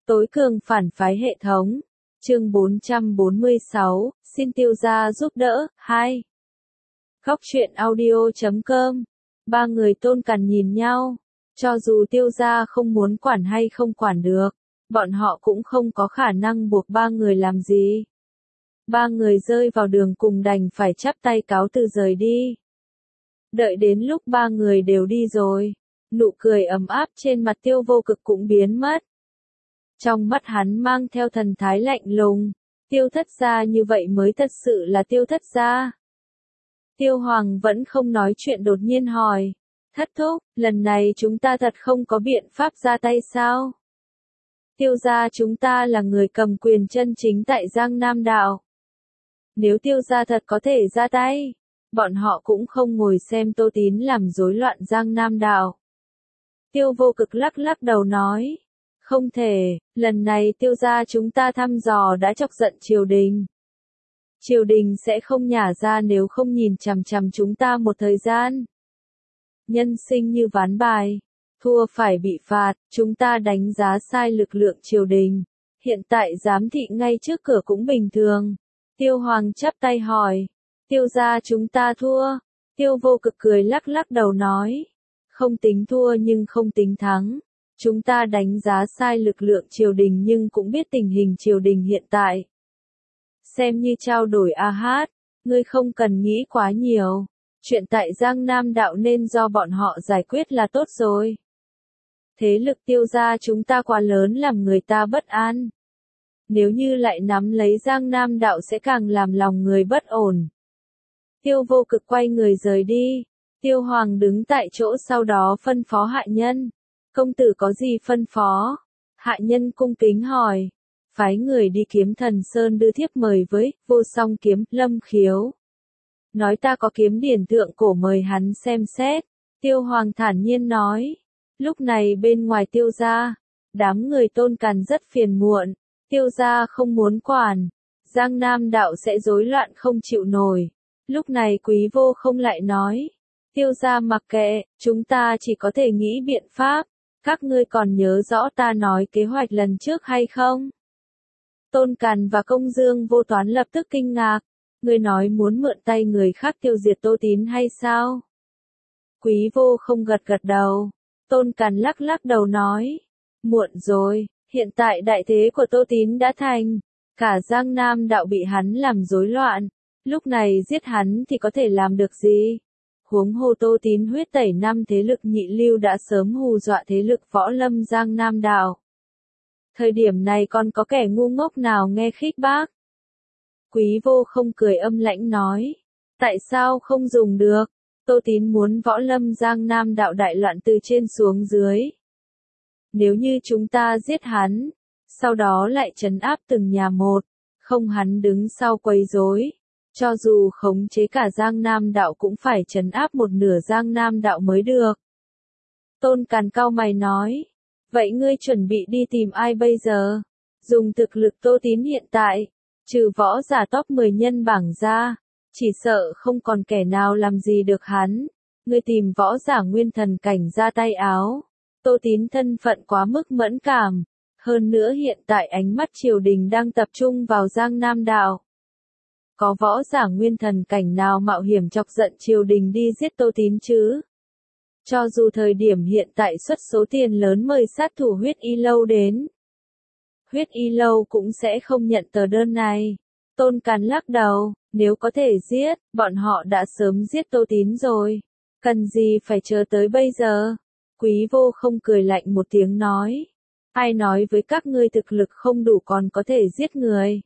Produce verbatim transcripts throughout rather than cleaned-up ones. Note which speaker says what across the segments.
Speaker 1: Tối cường phản phái hệ thống. Chương bốn trăm bốn mươi sáu, xin Tiêu gia giúp đỡ. hai. Góc truyện audio chấm com. Ba người Tôn Càn nhìn nhau. Cho dù Tiêu gia không muốn quản hay không quản được, bọn họ cũng không có khả năng buộc ba người làm gì. Ba người rơi vào đường cùng đành phải chắp tay cáo từ rời đi. Đợi đến lúc ba người đều đi rồi, nụ cười ấm áp trên mặt Tiêu Vô Cực cũng biến mất. Trong mắt hắn mang theo thần thái lạnh lùng, Tiêu thất gia như vậy mới thật sự là Tiêu thất gia. Tiêu Hoàng vẫn không nói chuyện đột nhiên hỏi, thất thúc, lần này chúng ta thật không có biện pháp ra tay sao? Tiêu gia chúng ta là người cầm quyền chân chính tại Giang Nam Đạo. Nếu Tiêu gia thật có thể ra tay, bọn họ cũng không ngồi xem Tô Tín làm rối loạn Giang Nam Đạo. Tiêu Vô Cực lắc lắc đầu nói, không thể, lần này Tiêu gia chúng ta thăm dò đã chọc giận triều đình. Triều đình sẽ không nhả ra nếu không nhìn chằm chằm chúng ta một thời gian. Nhân sinh như ván bài, thua phải bị phạt, chúng ta đánh giá sai lực lượng triều đình. Hiện tại giám thị ngay trước cửa cũng bình thường. Tiêu Hoàng chắp tay hỏi, Tiêu gia chúng ta thua. Tiêu Vô Cực cười lắc lắc đầu nói, không tính thua nhưng không tính thắng. Chúng ta đánh giá sai lực lượng triều đình nhưng cũng biết tình hình triều đình hiện tại. Xem như trao đổi a hát, ngươi không cần nghĩ quá nhiều. Chuyện tại Giang Nam Đạo nên do bọn họ giải quyết là tốt rồi. Thế lực Tiêu gia chúng ta quá lớn làm người ta bất an. Nếu như lại nắm lấy Giang Nam Đạo sẽ càng làm lòng người bất ổn. Tiêu Vô Cực quay người rời đi. Tiêu Hoàng đứng tại chỗ sau đó phân phó hạ nhân. Công tử có gì phân phó? Hạ nhân cung kính hỏi. Phái người đi Kiếm Thần Sơn đưa thiếp mời với Vô Song Kiếm Lâm Khiếu. Nói ta có kiếm điển thượng cổ mời hắn xem xét. Tiêu Hoàng thản nhiên nói. Lúc này bên ngoài Tiêu gia, đám người Tôn Càn rất phiền muộn. Tiêu gia không muốn quản, Giang Nam Đạo sẽ rối loạn không chịu nổi. Lúc này Quý Vô không lại nói, Tiêu gia mặc kệ, chúng ta chỉ có thể nghĩ biện pháp. Các ngươi còn nhớ rõ ta nói kế hoạch lần trước hay không? Tôn Càn và Công Dương Vô Toán lập tức kinh ngạc. Ngươi nói muốn mượn tay người khác tiêu diệt Tô Tín hay sao? Quý Vô không gật gật đầu. Tôn Càn lắc lắc đầu nói, muộn rồi. Hiện tại đại thế của Tô Tín đã thành, cả Giang Nam Đạo bị hắn làm rối loạn, lúc này giết hắn thì có thể làm được gì? Huống hồ Tô Tín huyết tẩy năm thế lực nhị lưu đã sớm hù dọa thế lực võ lâm Giang Nam Đạo. Thời điểm này còn có kẻ ngu ngốc nào nghe khích bác? Quý Vô không cười âm lãnh nói, tại sao không dùng được? Tô Tín muốn võ lâm Giang Nam Đạo đại loạn từ trên xuống dưới. Nếu như chúng ta giết hắn, sau đó lại trấn áp từng nhà một, không hắn đứng sau quấy rối, cho dù khống chế cả Giang Nam Đạo cũng phải trấn áp một nửa Giang Nam Đạo mới được. Tôn Càn cau mày nói, vậy ngươi chuẩn bị đi tìm ai bây giờ? Dùng thực lực Tô Tín hiện tại, trừ võ giả top mười nhân bảng ra, chỉ sợ không còn kẻ nào làm gì được hắn. Ngươi tìm võ giả nguyên thần cảnh ra tay áo. Tô Tín thân phận quá mức mẫn cảm, hơn nữa hiện tại ánh mắt triều đình đang tập trung vào Giang Nam Đạo. Có võ giả nguyên thần cảnh nào mạo hiểm chọc giận triều đình đi giết Tô Tín chứ? Cho dù thời điểm hiện tại xuất số tiền lớn mời sát thủ Huyết Y Lâu đến, Huyết Y Lâu cũng sẽ không nhận tờ đơn này. Tôn Càn lắc đầu, nếu có thể giết, bọn họ đã sớm giết Tô Tín rồi. Cần gì phải chờ tới bây giờ? Quý Vô không cười lạnh một tiếng nói. Ai nói với các ngươi thực lực không đủ còn có thể giết người?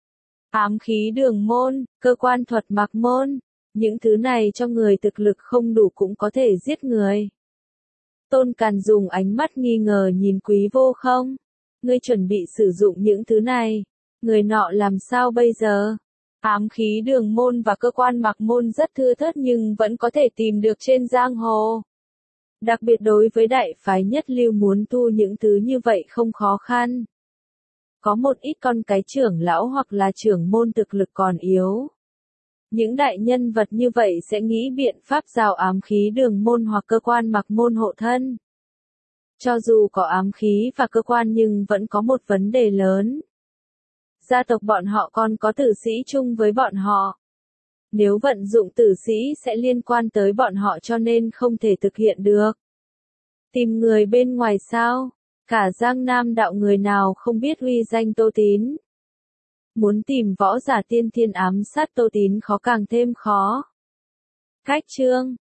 Speaker 1: Ám khí đường môn, cơ quan thuật mặc môn, những thứ này cho người thực lực không đủ cũng có thể giết người. Tôn Càn dùng ánh mắt nghi ngờ nhìn Quý Vô không. Ngươi chuẩn bị sử dụng những thứ này, người nọ làm sao bây giờ? Ám khí đường môn và cơ quan mặc môn rất thưa thớt nhưng vẫn có thể tìm được trên giang hồ. Đặc biệt đối với đại phái nhất lưu muốn tu những thứ như vậy không khó khăn. Có một ít con cái trưởng lão hoặc là trưởng môn thực lực còn yếu. Những đại nhân vật như vậy sẽ nghĩ biện pháp rào ám khí đường môn hoặc cơ quan mặc môn hộ thân. Cho dù có ám khí và cơ quan nhưng vẫn có một vấn đề lớn. Gia tộc bọn họ còn có tử sĩ chung với bọn họ. Nếu vận dụng tử sĩ sẽ liên quan tới bọn họ cho nên không thể thực hiện được. Tìm người bên ngoài sao? Cả Giang Nam đạo người nào không biết uy danh Tô Tín. Muốn tìm võ giả tiên thiên ám sát Tô Tín khó càng thêm khó. Cách chương